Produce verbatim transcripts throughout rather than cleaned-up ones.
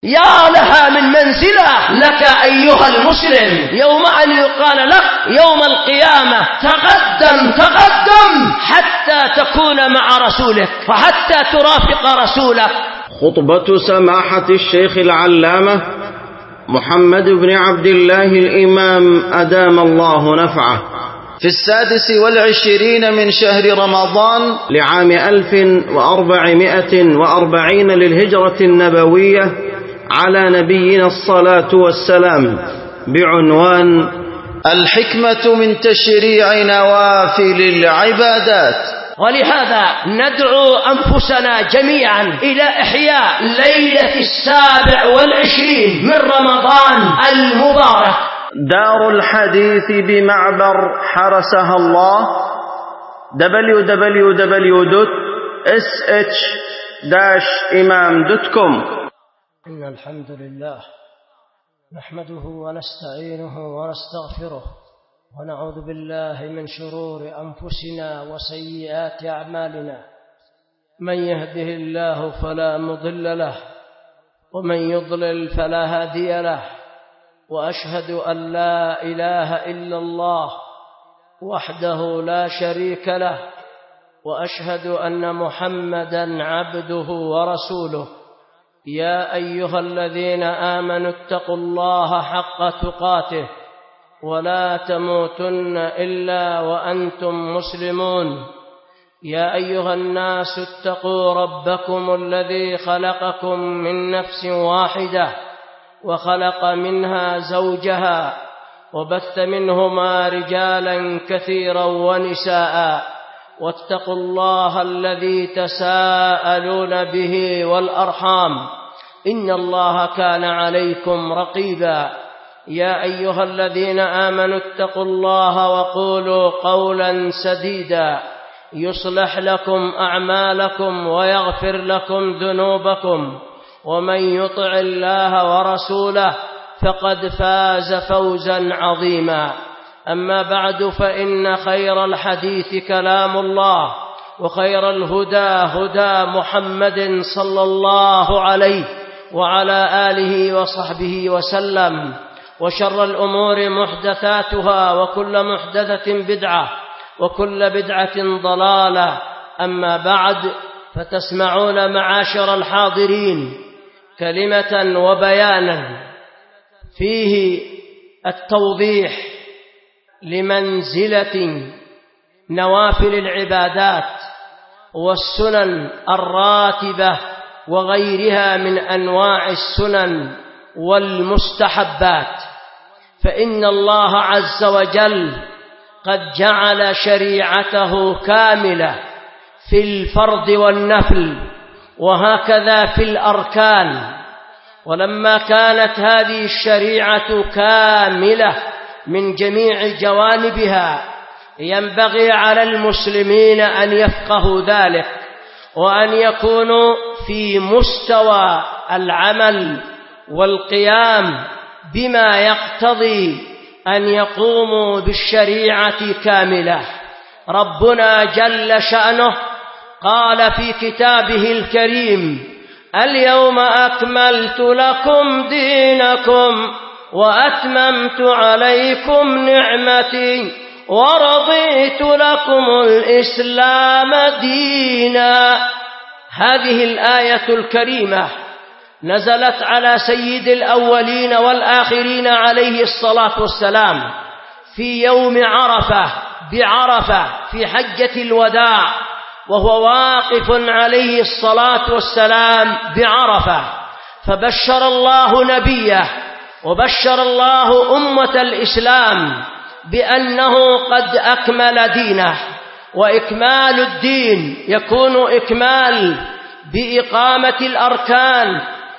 يا لها من منزلة لك أيها المسلم يوم أن يقال لك يوم القيامة تقدم تقدم حتى تكون مع رسولك وحتى ترافق رسولك. خطبة سماحة الشيخ العلامة محمد بن عبد الله الإمام أدام الله نفعه في السادس والعشرين من شهر رمضان لعام ألف وأربعمائة وأربعين للهجرة النبوية على نبينا الصلاة والسلام بعنوان الحكمة من تشريع نوافل العبادات. ولهذا ندعو أنفسنا جميعا إلى إحياء ليلة السابع والعشرين من رمضان المبارك. دار الحديث بمعبر حرسها الله دبليو دبليو دبليو دوت اس اتش داش امام دوت كوم. إن الحمد لله نحمده ونستعينه ونستغفره ونعوذ بالله من شرور أنفسنا وسيئات أعمالنا. من يهده الله فلا مضل له ومن يضلل فلا هادي له. وأشهد أن لا إله إلا الله وحده لا شريك له وأشهد أن محمدا عبده ورسوله. يا أيها الذين آمنوا اتقوا الله حق تقاته ولا تموتن إلا وأنتم مسلمون. يا أيها الناس اتقوا ربكم الذي خلقكم من نفس واحدة وخلق منها زوجها وبث منهما رجالا كثيرا ونساء واتقوا الله الذي تساءلون به والأرحام إن الله كان عليكم رقيبا. يا أيها الذين آمنوا اتقوا الله وقولوا قولا سديدا يصلح لكم أعمالكم ويغفر لكم ذنوبكم ومن يطع الله ورسوله فقد فاز فوزا عظيما. أما بعد فإن خير الحديث كلام الله وخير الهدى هدى محمد صلى الله عليه وعلى آله وصحبه وسلم. وشر الأمور محدثاتها وكل محدثة بدعة وكل بدعة ضلالة. أما بعد فتسمعون معاشر الحاضرين كلمة وبيانا فيه التوضيح لمنزلة نوافل العبادات والسنن الراتبة وغيرها من أنواع السنن والمستحبات. فإن الله عز وجل قد جعل شريعته كاملة في الفرض والنفل وهكذا في الأركان. ولما كانت هذه الشريعة كاملة من جميع جوانبها ينبغي على المسلمين أن يفقهوا ذلك وأن يكونوا في مستوى العمل والقيام بما يقتضي أن يقوموا بالشريعة كاملة. ربنا جل شأنه قال في كتابه الكريم: اليوم أكملت لكم دينكم وأتممت عليكم نعمتي ورضيت لكم الإسلام دينا. هذه الآية الكريمة نزلت على سيد الأولين والآخرين عليه الصلاة والسلام في يوم عرفة بعرفة في حجة الوداع، وهو واقف عليه الصلاة والسلام بعرفة، فبشر الله نبيه وبشر الله أمة الإسلام بأنه قد أكمل دينه. وإكمال الدين يكون إكمال بإقامة الأركان،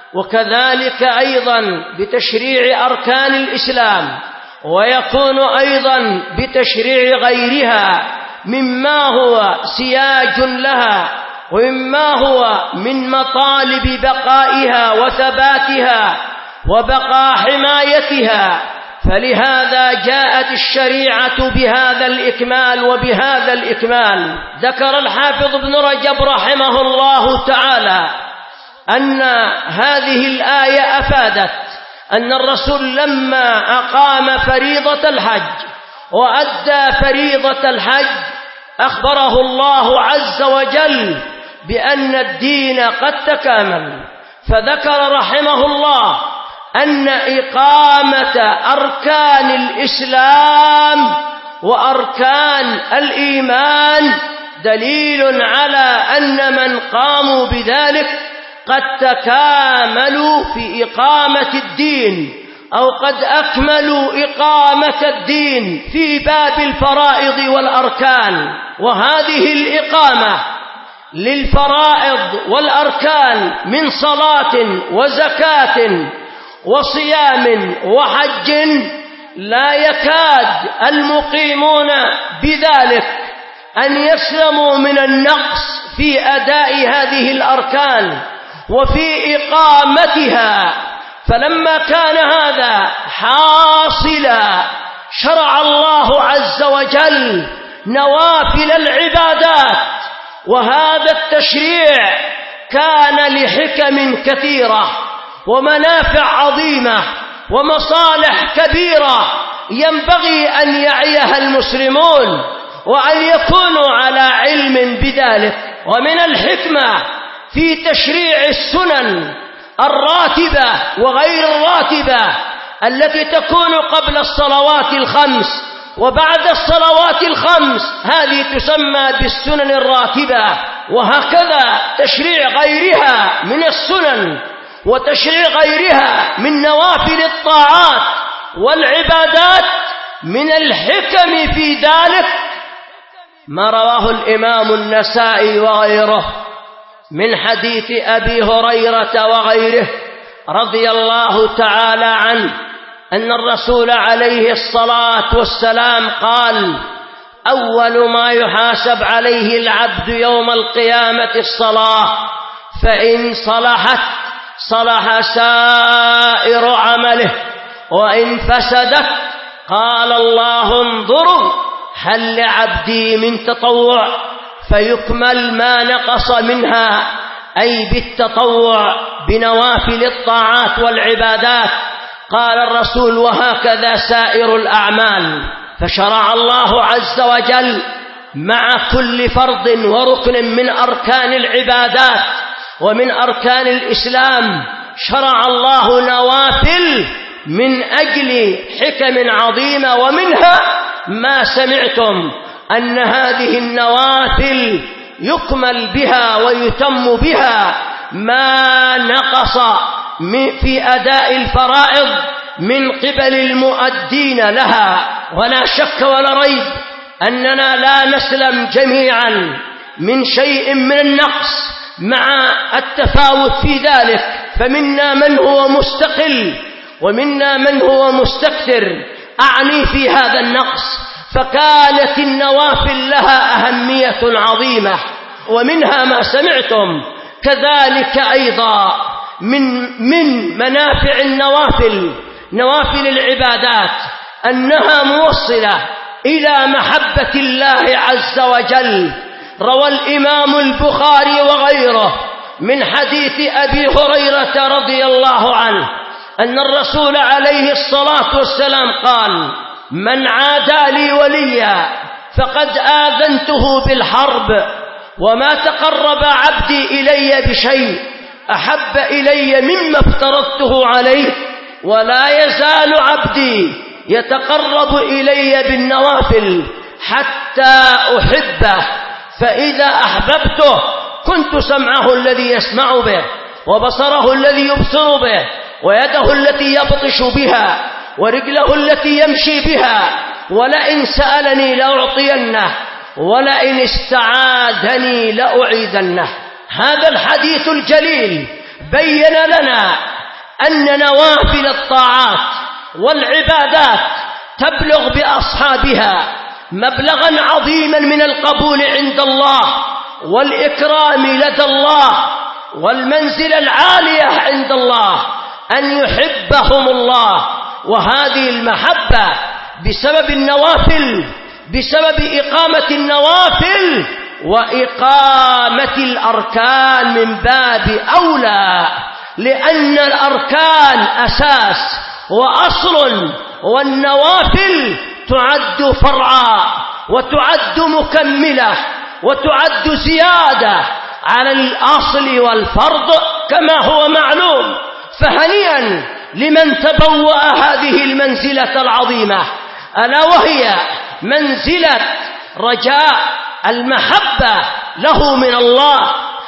وكذلك أيضا بتشريع أركان الإسلام، ويكون أيضا بتشريع غيرها مما هو سياج لها ومما هو من مطالب بقائها وثباتها وبقاء حمايتها. فلهذا جاءت الشريعة بهذا الإكمال وبهذا الإكمال. ذكر الحافظ ابن رجب رحمه الله تعالى أن هذه الآية أفادت أن الرسول لما أقام فريضة الحج وأدى فريضة الحج أخبره الله عز وجل بأن الدين قد تكامل، فذكر رحمه الله أن إقامة أركان الإسلام وأركان الإيمان دليل على أن من قاموا بذلك قد تكاملوا في إقامة الدين، أو قد أكملوا إقامة الدين في باب الفرائض والأركان. وهذه الإقامة للفرائض والأركان من صلاة وزكاة وصيام وحج لا يكاد المقيمون بذلك أن يسلموا من النقص في أداء هذه الأركان وفي إقامتها. فلما كان هذا حاصلا شرع الله عز وجل نوافل العبادات، وهذا التشريع كان لحكم كثيرة ومنافع عظيمة ومصالح كبيرة ينبغي أن يعيها المسلمون وأن يكونوا على علم بذلك. ومن الحكمة في تشريع السنن الراتبة وغير الراتبة التي تكون قبل الصلوات الخمس وبعد الصلوات الخمس، هذه تسمى بالسنن الراتبة. وهكذا تشريع غيرها من السنن وتشريع غيرها من نوافل الطاعات والعبادات. من الحكم في ذلك ما رواه الإمام النسائي وغيره من حديث أبي هريرة وغيره رضي الله تعالى عنه أن الرسول عليه الصلاة والسلام قال: أول ما يحاسب عليه العبد يوم القيامة الصلاة، فإن صلحت صلح سائر عمله، وإن فسدت قال الله انظروا هل لعبدي من تطوع فيكمل ما نقص منها، أي بالتطوع بنوافل الطاعات والعبادات. قال الرسول: وهكذا سائر الأعمال. فشرع الله عز وجل مع كل فرض وركن من أركان العبادات ومن أركان الإسلام شرع الله نوافل من أجل حكم عظيمة، ومنها ما سمعتم أن هذه النوافل يكمل بها ويتم بها ما نقص في أداء الفرائض من قبل المؤدين لها. ولا شك ولا ريب أننا لا نسلم جميعا من شيء من النقص مع التفاوت في ذلك، فمنا من هو مستقل ومنا من هو مستكثر. أعني في هذا النقص فكانت النوافل لها أهمية عظيمة، ومنها ما سمعتم. كذلك أيضا من من منافع النوافل نوافل العبادات أنها موصلة إلى محبة الله عز وجل. روى الإمام البخاري وغيره من حديث أبي هريرة رضي الله عنه أن الرسول عليه الصلاة والسلام قال: من عادى لي وليا فقد آذنته بالحرب، وما تقرب عبدي إلي بشيء أحب إلي مما افترضته عليه، ولا يزال عبدي يتقرب إلي بالنوافل حتى أحبه، فإذا أحببته كنت سمعه الذي يسمع به، وبصره الذي يبصر به، ويده التي يبطش بها، ورجله التي يمشي بها، ولئن سألني لأعطينه، ولئن استعاذني لأعيذنه. هذا الحديث الجليل بين لنا أن نوافل الطاعات والعبادات تبلغ بأصحابها مبلغا عظيما من القبول عند الله والإكرام لدى الله والمنزلة العالية عند الله، أن يحبهم الله. وهذه المحبة بسبب النوافل، بسبب إقامة النوافل وإقامة الأركان من باب أولى، لأن الأركان أساس وأصل، والنوافل تعد فرعا وتعد مكملة وتعد زيادة على الأصل والفرض كما هو معلوم. فهنيئا لمن تبوأ هذه المنزلة العظيمة، ألا وهي منزلة رجاء المحبة له من الله،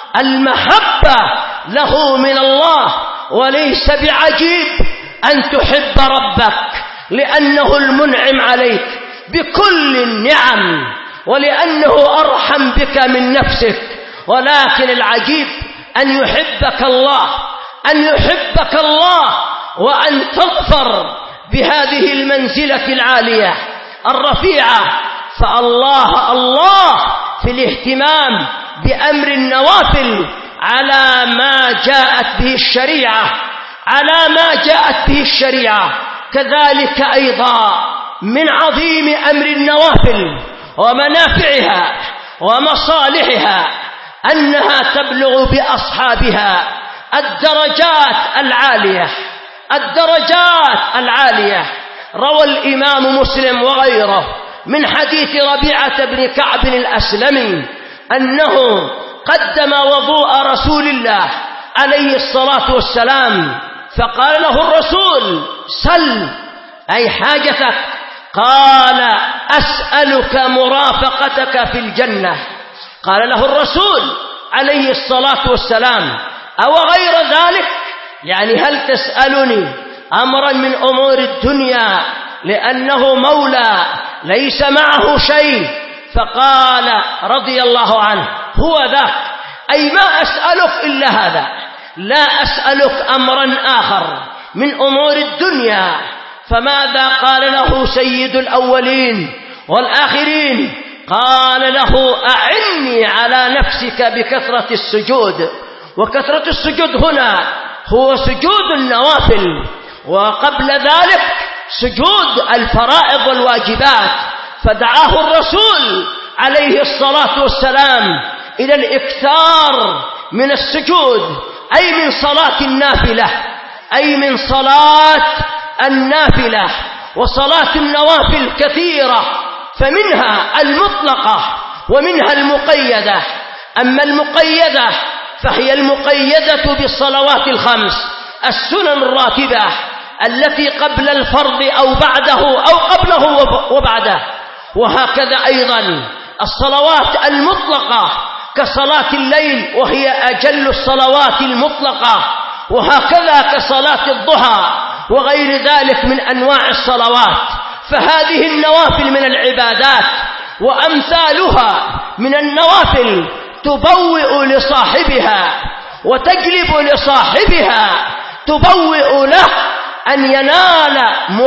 المحبة له من الله. وليس بعجيب أن تحب ربك لأنه المنعم عليك بكل النعم، ولأنه أرحم بك من نفسك، ولكن العجيب أن يحبك الله، أن يحبك الله وأن تظفر بهذه المنزلة العالية الرفيعة. فالله الله في الاهتمام بأمر النوافل على ما جاءت به الشريعة، على ما جاءت به الشريعة. كذلك أيضا من عظيم أمر النوافل ومنافعها ومصالحها أنها تبلغ بأصحابها الدرجات العالية، الدرجات العالية. روى الإمام مسلم وغيره من حديث ربيعة بن كعب الأسلمي أنه قدم وضوء رسول الله عليه الصلاة والسلام، فقال له الرسول: سل، أي حاجتك. قال: أسألك مرافقتك في الجنة. قال له الرسول عليه الصلاة والسلام: أو غير ذلك، يعني هل تسألني أمرا من أمور الدنيا؟ لأنه مولى ليس معه شيء. فقال رضي الله عنه: هو ذاك، أي ما أسألك إلا هذا، لا أسألك أمرا آخر من أمور الدنيا. فماذا قال له سيد الأولين والآخرين؟ قال له: أعني على نفسك بكثرة السجود. وكثرة السجود هنا هو سجود النوافل، وقبل ذلك سجود الفرائض والواجبات. فدعاه الرسول عليه الصلاة والسلام إلى الإكثار من السجود، أي من صلاة النافلة، أي من صلاة النافلة. وصلاة النوافل كثيرة، فمنها المطلقة ومنها المقيدة. أما المقيدة فهي المقيدة بالصلوات الخمس، السنن الراتبة التي قبل الفرض أو بعده أو قبله وبعده. وهكذا أيضا الصلوات المطلقة كصلاة الليل، وهي أجل الصلوات المطلقة. وهكذا كصلاة الضحى وغير ذلك من أنواع الصلوات. فهذه النوافل من العبادات، وأمثالها من النوافل تبوئ لصاحبها وتجلب لصاحبها، تبوئ له أن ينال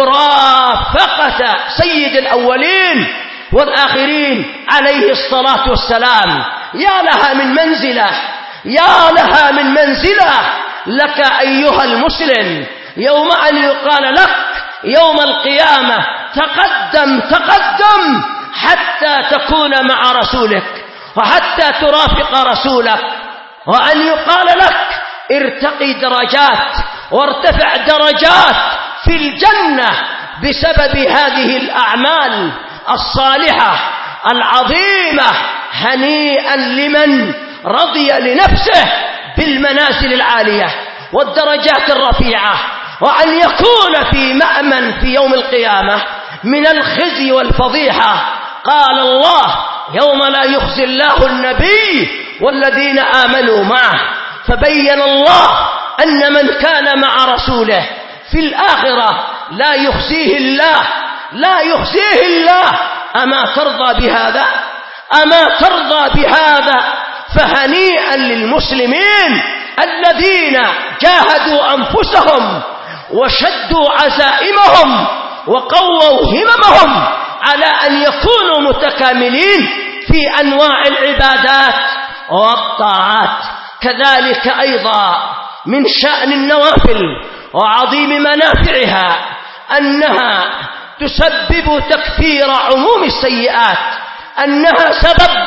مرافقة سيد الأولين والآخرين عليه الصلاة والسلام. يا لها من منزلة، يا لها من منزلة لك أيها المسلم، يوم أن يقال لك يوم القيامة: تقدم تقدم حتى تكون مع رسولك وحتى ترافق رسولك، وأن يقال لك: ارتقي درجات وارتفع درجات في الجنة بسبب هذه الأعمال الصالحة العظيمة. هنيئا لمن رضي لنفسه بالمنازل العالية والدرجات الرفيعة، وأن يكون في مأمن في يوم القيامة من الخزي والفضيحة. قال الله: يوم لا يخزي الله النبي والذين آمنوا معه. فبين الله أن من كان مع رسوله في الآخرة لا يخزيه الله، لا يخزيه الله. أما ترضى بهذا؟ أما ترضى بهذا؟ فهنيئا للمسلمين الذين جاهدوا أنفسهم وشدوا عزائمهم وقووا هممهم على أن يكونوا متكاملين في أنواع العبادات والطاعات. كذلك أيضا من شأن النوافل وعظيم منافعها أنها تسبب تكفير عموم السيئات، أنها سبب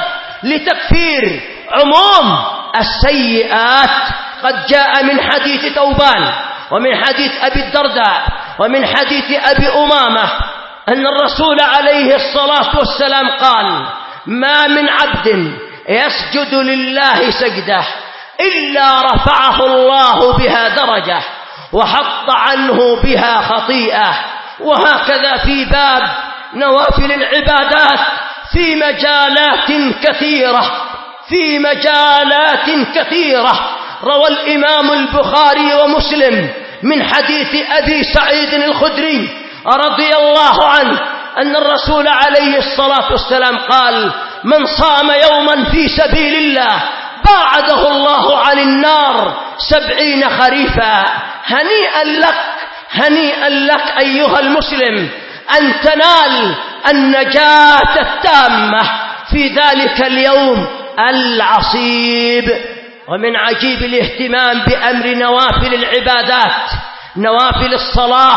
لتكفير عموم السيئات. قد جاء من حديث ثوبان ومن حديث أبي الدرداء ومن حديث أبي أمامة أن الرسول عليه الصلاة والسلام قال: ما من عبد يسجد لله سجدة إلا رفعه الله بها درجة وحط عنه بها خطيئة. وهكذا في باب نوافل العبادات في مجالات كثيرة في مجالات كثيرة. روى الإمام البخاري ومسلم من حديث أبي سعيد الخدري رضي الله عنه أن الرسول عليه الصلاة والسلام قال: من صام يوما في سبيل الله باعده الله عن النار سبعين خريفا. هنيئا لك هنيئا لك أيها المسلم أن تنال النجاة التامة في ذلك اليوم العصيب. ومن عجيب الاهتمام بأمر نوافل العبادات نوافل الصلاة،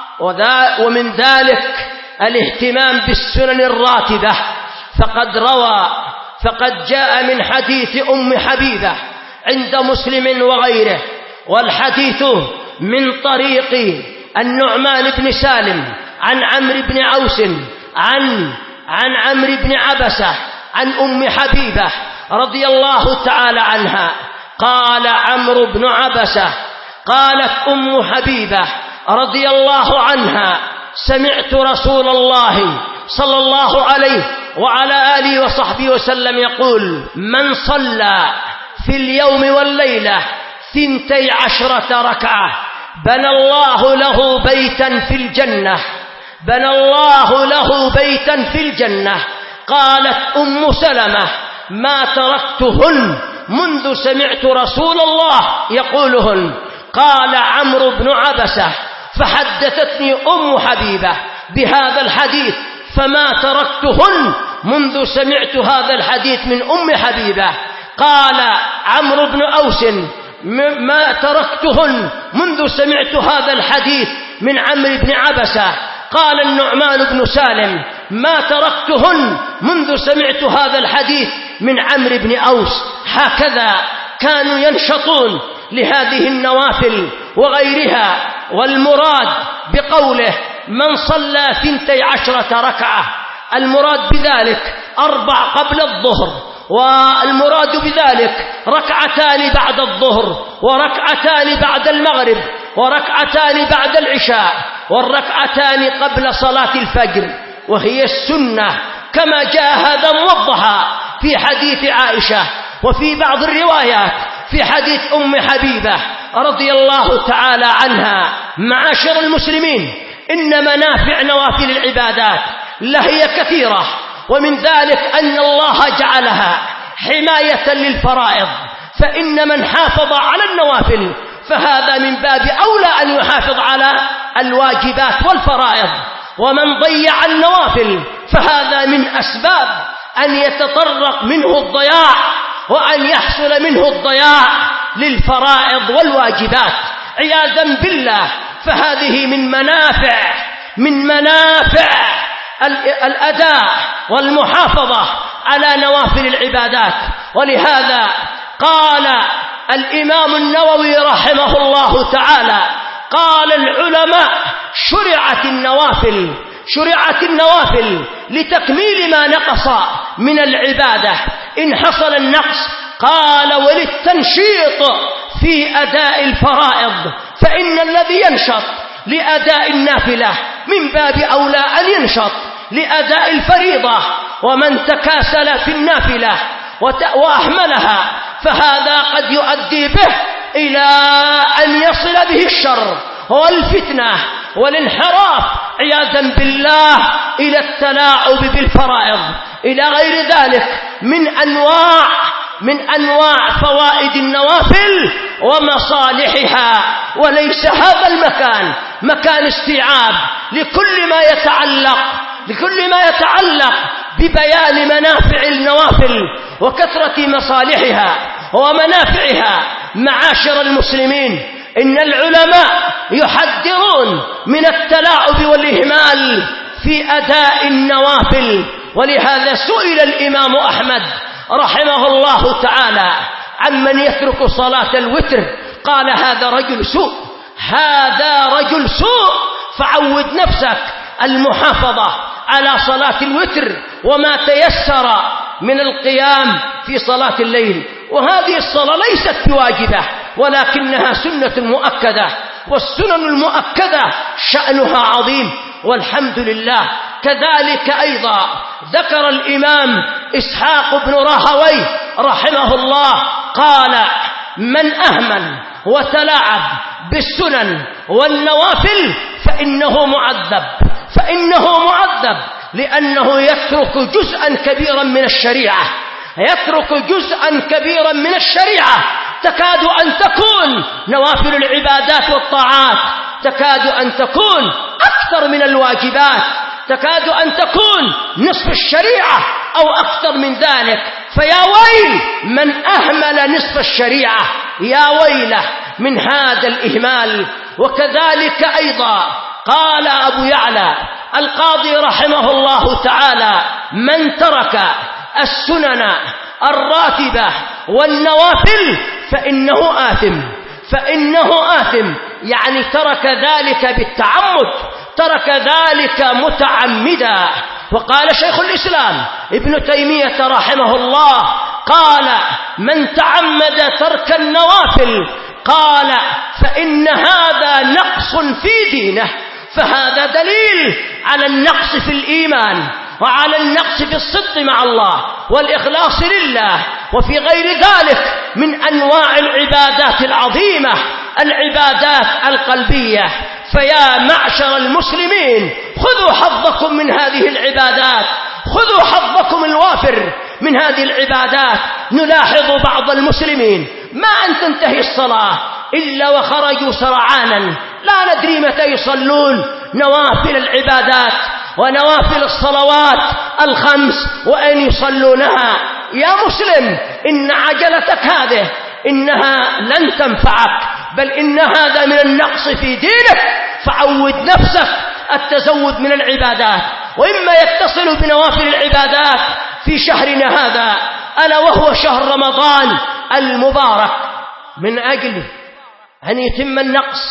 ومن ذلك الاهتمام بالسنن الراتبة. فقد روى فقد جاء من حديث أم حبيبة عند مسلم وغيره، والحديث من طريق النعمان بن سالم عن عمرو بن عوس عن عن عمرو بن عبسة عن أم حبيبة رضي الله تعالى عنها. قال عمرو بن عبسة: قالت أم حبيبة رضي الله عنها: سمعت رسول الله صلى الله عليه وعلى آله وصحبه وسلم يقول: من صلى في اليوم والليلة ثنتي عشرة ركعة بنى الله له بيتا في الجنة بنى الله له بيتا في الجنة. قالت أم سلمة: ما تركتهن منذ سمعت رسول الله يقولهن. قال عمرو بن عبسة: فحدثتني أم حبيبة بهذا الحديث فما تركتهن منذ سمعت هذا الحديث من أم حبيبة. قال عمرو بن أوس: ما تركتهن منذ سمعت هذا الحديث من عمرو بن عبسة. قال النعمان بن سالم: ما تركتهن منذ سمعت هذا الحديث من عمرو بن أوس. هكذا كانوا ينشطون لهذه النوافل وغيرها. والمراد بقوله من صلى ثنتي عشرة ركعة، المراد بذلك أربع قبل الظهر، والمراد بذلك ركعتان بعد الظهر، وركعتان بعد المغرب، وركعتان بعد العشاء، والركعتان قبل صلاة الفجر، وهي السنة كما جاء هذا موضحا في حديث عائشة، وفي بعض الروايات في حديث أم حبيبة رضي الله تعالى عنها. معاشر المسلمين، إن منافع نوافل العبادات لهي كثيرة، ومن ذلك أن الله جعلها حماية للفرائض، فإن من حافظ على النوافل فهذا من باب أولى أن يحافظ على الواجبات والفرائض، ومن ضيع النوافل فهذا من أسباب أن يتطرق منه الضياع وأن يحصل منه الضياع للفرائض والواجبات عياذا بالله. فهذه من منافع من منافع الأداء والمحافظة على نوافل العبادات. ولهذا قال الإمام النووي رحمه الله تعالى: قال العلماء: شرعت النوافل شرعت النوافل لتكميل ما نقص من العبادة إن حصل النقص. قال: وللتنشيط في أداء الفرائض، فإن الذي ينشط لأداء النافلة من باب أولى أن ينشط لأداء الفريضة. ومن تكاسل في النافلة وأهملها فهذا قد يؤدي به إلى أن يصل به الشر والفتنة والانحراف عياذا بالله إلى التلاعب بالفرائض، إلى غير ذلك من أنواع من أنواع فوائد النوافل ومصالحها. وليس هذا المكان مكان استيعاب لكل ما يتعلق لكل ما يتعلق ببيان منافع النوافل وكثرة مصالحها ومنافعها. معاشر المسلمين، إن العلماء يحذرون من التلاعب والإهمال في أداء النوافل. ولهذا سئل الإمام أحمد رحمه الله تعالى عمن يترك صلاة الوتر قال هذا رجل سوء، هذا رجل سوء. فعود نفسك المحافظة على صلاة الوتر وما تيسر من القيام في صلاة الليل. وهذه الصلاة ليست بواجبة ولكنها سنة مؤكدة، والسنن المؤكدة شأنها عظيم والحمد لله. كذلك أيضا ذكر الإمام إسحاق بن راهويه رحمه الله قال من أهمل وتلاعب بالسنن والنوافل فإنه معذب، فإنه معذب لأنه يترك جزءا كبيرا من الشريعة، يترك جزءا كبيرا من الشريعة. تكاد أن تكون نوافل العبادات والطاعات تكاد أن تكون أكثر من الواجبات، تكاد أن تكون نصف الشريعة أو أكثر من ذلك. فيا ويل من أهمل نصف الشريعة، يا ويله من هذا الإهمال. وكذلك أيضا قال أبو يعلى القاضي رحمه الله تعالى من ترك السنن الراتبة والنوافل فإنه آثم، فإنه آثم يعني ترك ذلك بالتعمد، ترك ذلك متعمدا. وقال شيخ الإسلام ابن تيمية رحمه الله قال من تعمد ترك النوافل قال فإن هذا نقص في دينه. فهذا دليل على النقص في الإيمان وعلى النقص في الصدق مع الله والإخلاص لله، وفي غير ذلك من أنواع العبادات العظيمة، العبادات القلبية. فيا معشر المسلمين خذوا حظكم من هذه العبادات، خذوا حظكم الوافر من هذه العبادات. نلاحظ بعض المسلمين ما أن تنتهي الصلاة إلا وخرجوا سرعانا، لا ندري متى يصلون نوافل العبادات ونوافل الصلوات الخمس وأن يصلونها. يا مسلم إن عجلتك هذه إنها لن تنفعك، بل إن هذا من النقص في دينك. فعود نفسك التزود من العبادات، وإما يتصل بنوافل العبادات في شهرنا هذا ألا وهو شهر رمضان المبارك، من أجل أن يتم النقص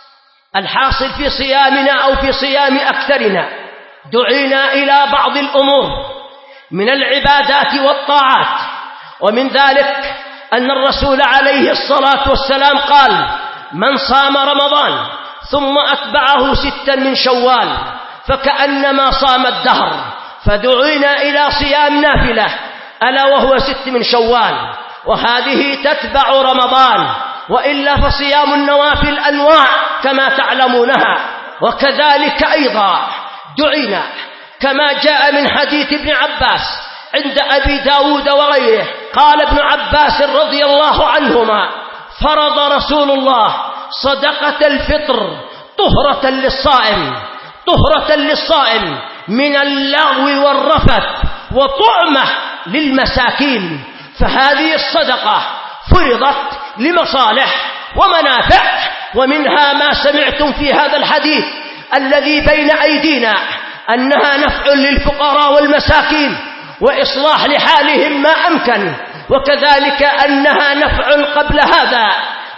الحاصل في صيامنا أو في صيام أكثرنا دعينا إلى بعض الأمور من العبادات والطاعات. ومن ذلك أن الرسول عليه الصلاة والسلام قال من صام رمضان ثم أتبعه ستا من شوال فكأنما صام الدهر. فدعينا إلى صيام نافلة ألا وهو ست من شوال، وهذه تتبع رمضان، وإلا فصيام النوافل أنواع كما تعلمونها. وكذلك أيضا دعينا كما جاء من حديث ابن عباس عند أبي داود وغيره قال ابن عباس رضي الله عنهما فرض رسول الله صدقة الفطر طهرة للصائم، طهرة للصائم من اللغو والرفث وطعمة للمساكين. فهذه الصدقة فرضت لمصالح ومنافع، ومنها ما سمعتم في هذا الحديث الذي بين أيدينا أنها نفع للفقراء والمساكين وإصلاح لحالهم ما أمكن، وكذلك أنها نفع قبل هذا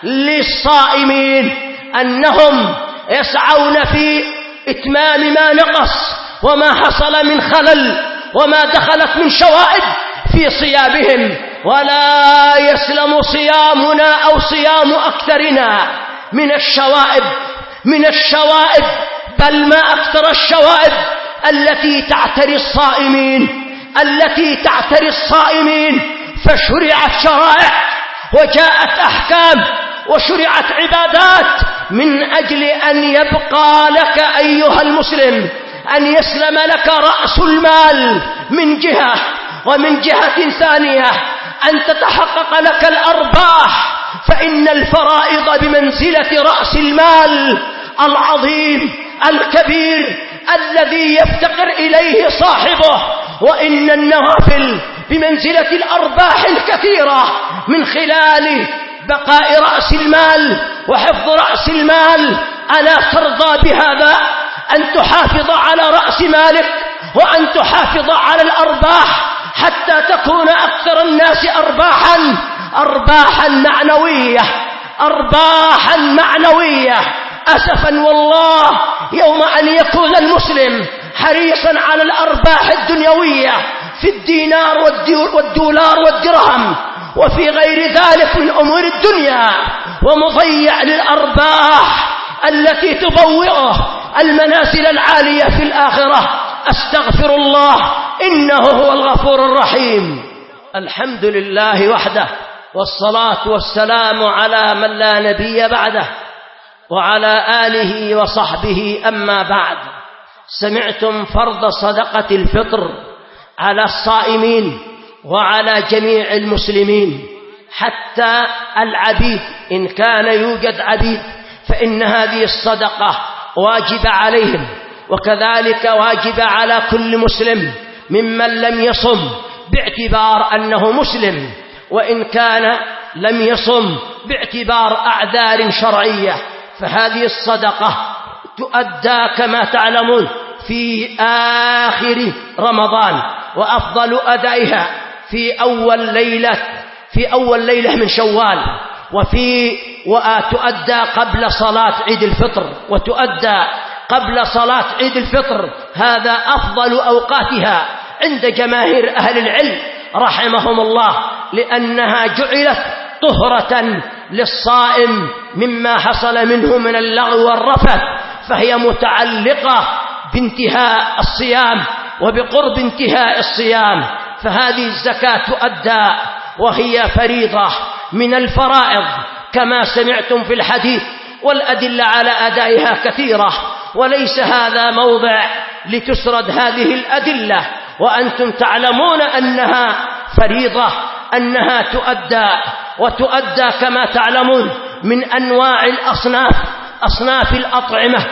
للصائمين أنهم يسعون في إتمام ما نقص وما حصل من خلل وما دخلت من شوائب في صيامهم. ولا يسلم صيامنا أو صيام أكثرنا من الشوائب، من الشوائب بل ما أكثر الشوائب التي تعتري الصائمين، التي تعتري الصائمين. فشرعت شرائع وجاءت أحكام وشرعت عبادات من أجل أن يبقى لك أيها المسلم أن يسلم لك رأس المال من جهة، ومن جهة ثانية أن تتحقق لك الأرباح. فإن الفرائض بمنزلة رأس المال العظيم الكبير الذي يفتقر إليه صاحبه، وإن النوافل بمنزلة الأرباح الكثيرة من خلال بقاء رأس المال وحفظ رأس المال. ألا ترضى بهذا أن تحافظ على رأس مالك وأن تحافظ على الأرباح حتى تكون أكثر الناس أرباحا أرباحا معنوية أرباحا معنوية. أسفا والله يوم أن يكون المسلم حريصا على الأرباح الدنيوية في الدينار والدولار والدرهم وفي غير ذلك من أمور الدنيا، ومضيع للأرباح التي تبوئه المنازل العالية في الآخرة. أستغفر الله إنه هو الغفور الرحيم. الحمد لله وحده، والصلاة والسلام على من لا نبي بعده وعلى آله وصحبه. أما بعد، سمعتم فرض صدقة الفطر على الصائمين وعلى جميع المسلمين حتى العبيد، إن كان يوجد عبيد فإن هذه الصدقة واجبة عليهم، وكذلك واجبة على كل مسلم ممن لم يصم باعتبار أنه مسلم، وإن كان لم يصم باعتبار أعذار شرعية. فهذه الصدقة تؤدى كما تعلمون في آخر رمضان، وأفضل أدائها في أول ليلة في أول ليلة من شوال، وفي وتؤدى قبل صلاة عيد الفطر وتؤدى قبل صلاة عيد الفطر. هذا أفضل أوقاتها عند جماهير أهل العلم رحمهم الله، لأنها جعلت طهرة للصائم مما حصل منه من اللغو والرفث، فهي متعلقة بانتهاء الصيام وبقرب انتهاء الصيام. فهذه الزكاة تؤدى وهي فريضة من الفرائض كما سمعتم في الحديث، والأدلة على أدائها كثيرة، وليس هذا موضع لتسرد هذه الأدلة، وأنتم تعلمون أنها فريضة، أنها تؤدى وتؤدى كما تعلمون من أنواع الأصناف أصناف الأطعمة.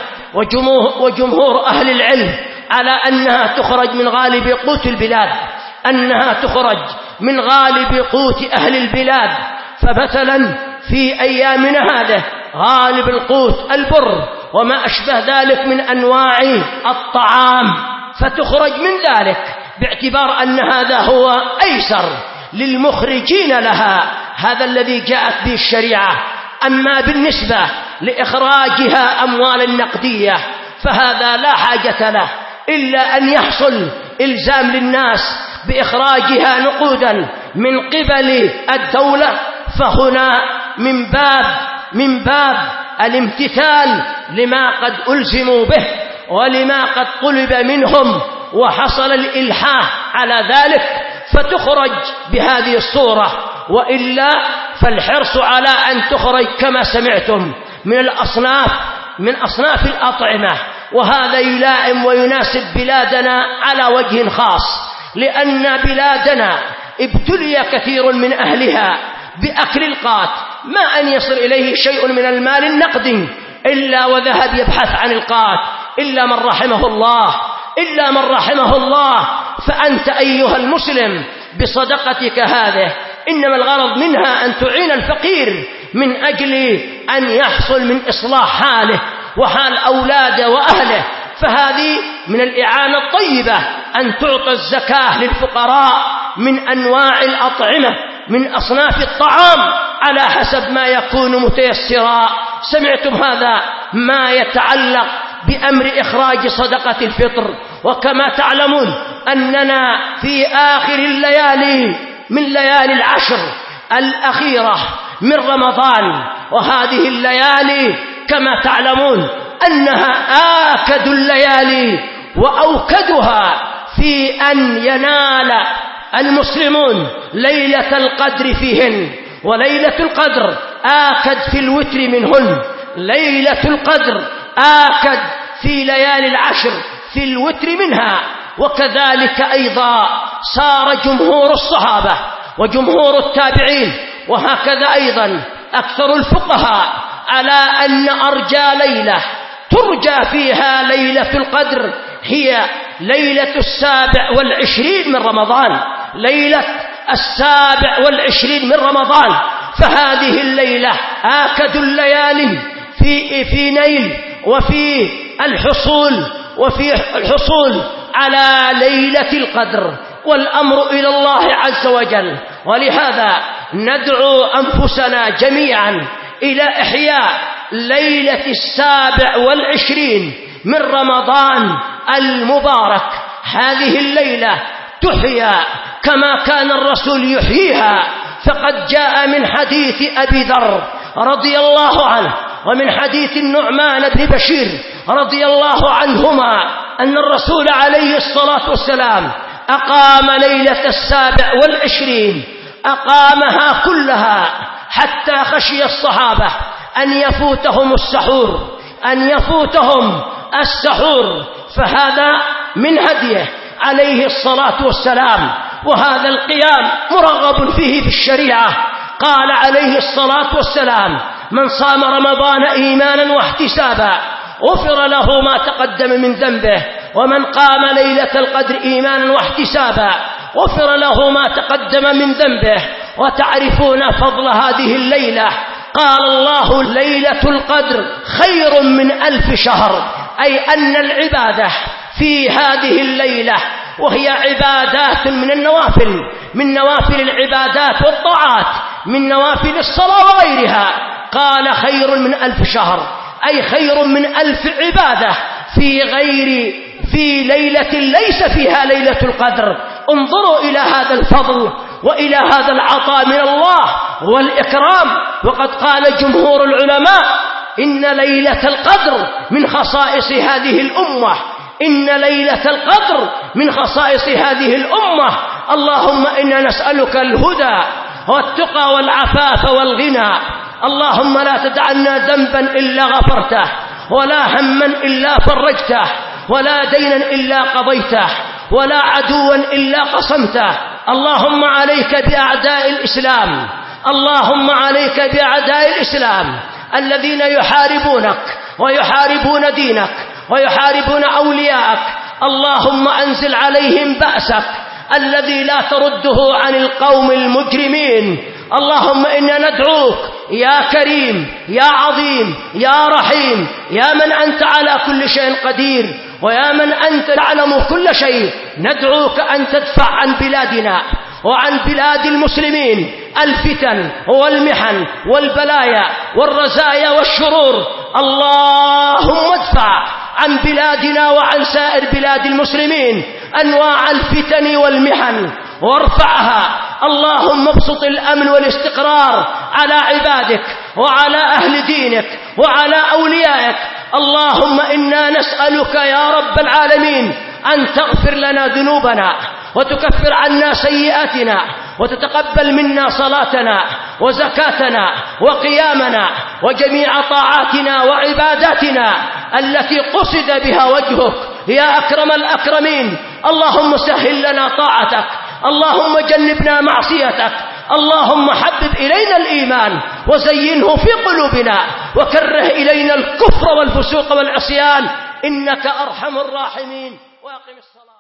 وجمهور أهل العلم على أنها تخرج من غالب قوت البلاد أنها تخرج من غالب قوت أهل البلاد. فمثلا في أيامنا هذه غالب القوت البر وما أشبه ذلك من أنواع الطعام، فتخرج من ذلك باعتبار أن هذا هو أيسر للمخرجين لها، هذا الذي جاءت به الشريعة. أما بالنسبة لإخراجها أموال نقدية فهذا لا حاجة له إلا أن يحصل إلزام للناس بإخراجها نقودا من قبل الدولة، فهنا من باب من باب الامتثال لما قد ألزموا به ولما قد طلب منهم وحصل الإلحاح على ذلك، فتخرج بهذه الصورة. وإلا فالحرص على أن تخرج كما سمعتم من الأصناف من أصناف الأطعمة، وهذا يلائم ويناسب بلادنا على وجه خاص، لأن بلادنا ابتلي كثير من أهلها بأكل القات، ما أن يصل إليه شيء من المال النقدي إلا وذهب يبحث عن القات، إلا من رحمه الله إلا من رحمه الله. فأنت أيها المسلم بصدقتك هذه إنما الغرض منها أن تعين الفقير من أجل أن يحصل من إصلاح حاله وحال أولاده وأهله. فهذه من الإعانة الطيبة أن تعطى الزكاة للفقراء من أنواع الأطعمة من أصناف الطعام على حسب ما يكون متيسرا. سمعتم هذا ما يتعلق بأمر إخراج صدقة الفطر. وكما تعلمون أننا في آخر الليالي من ليالي العشر الأخيرة من رمضان، وهذه الليالي كما تعلمون أنها آكد الليالي وأوكدها في أن ينال المسلمون ليلة القدر فيهن، وليلة القدر آكد في الوتر منهن، ليلة القدر آكد في ليالي العشر في الوتر منها. وكذلك أيضا صار جمهور الصحابة وجمهور التابعين وهكذا أيضا أكثر الفقهاء على أن أرجى ليلة ترجى فيها ليلة القدر هي ليلة السابع والعشرين من رمضان، ليلة السابع والعشرين من رمضان. فهذه الليلة آكد الليالي في في نيل وفي الحصول وفي الحصول على ليلة القدر. والأمر إلى الله عز وجل. ولهذا ندعو أنفسنا جميعا إلى إحياء ليلة السابع والعشرين من رمضان المبارك. هذه الليلة تحيا كما كان الرسول يحييها، فقد جاء من حديث أبي ذر رضي الله عنه ومن حديث النعمان بن بشير رضي الله عنهما أن الرسول عليه الصلاة والسلام أقام ليلة السابع والعشرين، أقامها كلها حتى خشي الصحابة أن يفوتهم السحور أن يفوتهم السحور فهذا من هديه عليه الصلاة والسلام. وهذا القيام مرغب فيه في الشريعة. قال عليه الصلاة والسلام: من صام رمضان إيمانا واحتسابا غفر له ما تقدم من ذنبه، ومن قام ليلة القدر إيمانا واحتسابا غفر له ما تقدم من ذنبه. وتعرفون فضل هذه الليلة. قال الله: ليلة القدر خير من ألف شهر، أي أن العبادة في هذه الليلة، وهي عبادات من النوافل من نوافل العبادات والطاعات، من نوافل الصلاة وغيرها. قال: خير من ألف شهر، أي خير من ألف عبادة في غير في ليلة ليس فيها ليلة القدر. انظروا إلى هذا الفضل وإلى هذا العطاء من الله والإكرام. وقد قال جمهور العلماء: إن ليلة القدر من خصائص هذه الأمة إن ليلة القدر من خصائص هذه الأمة. اللهم إنا نسألك الهدى والتقى والعفاف والغنى. اللهم لا تدعنا ذنبا إلا غفرته، ولا هما إلا فرجته، ولا دينا إلا قضيته، ولا عدوا إلا قصمته. اللهم عليك بأعداء الإسلام اللهم عليك بأعداء الإسلام الذين يحاربونك ويحاربون دينك ويحاربون أولياءك. اللهم أنزل عليهم بأسك الذي لا ترده عن القوم المجرمين. اللهم إنا ندعوك يا كريم يا عظيم يا رحيم، يا من أنت على كل شيء قدير، ويا من أنت تعلم كل شيء. ندعوك أن تدفع عن بلادنا وعن بلاد المسلمين الفتن والمحن والبلايا والرزايا والشرور. اللهم ادفع عن بلادنا وعن سائر بلاد المسلمين أنواع الفتن والمحن وارفعها. اللهم ابسط الأمن والاستقرار على عبادك وعلى أهل دينك وعلى أوليائك. اللهم إنا نسألك يا رب العالمين أن تغفر لنا ذنوبنا وتكفر عنا سيئاتنا وتتقبل منا صلاتنا وزكاتنا وقيامنا وجميع طاعاتنا وعباداتنا التي قصد بها وجهك يا أكرم الأكرمين. اللهم سهل لنا طاعتك، اللهم جنبنا معصيتك، اللهم حبب إلينا الإيمان وزينه في قلوبنا، وكره إلينا الكفر والفسوق والعصيان، إنك أرحم الراحمين. واقم الصلاة.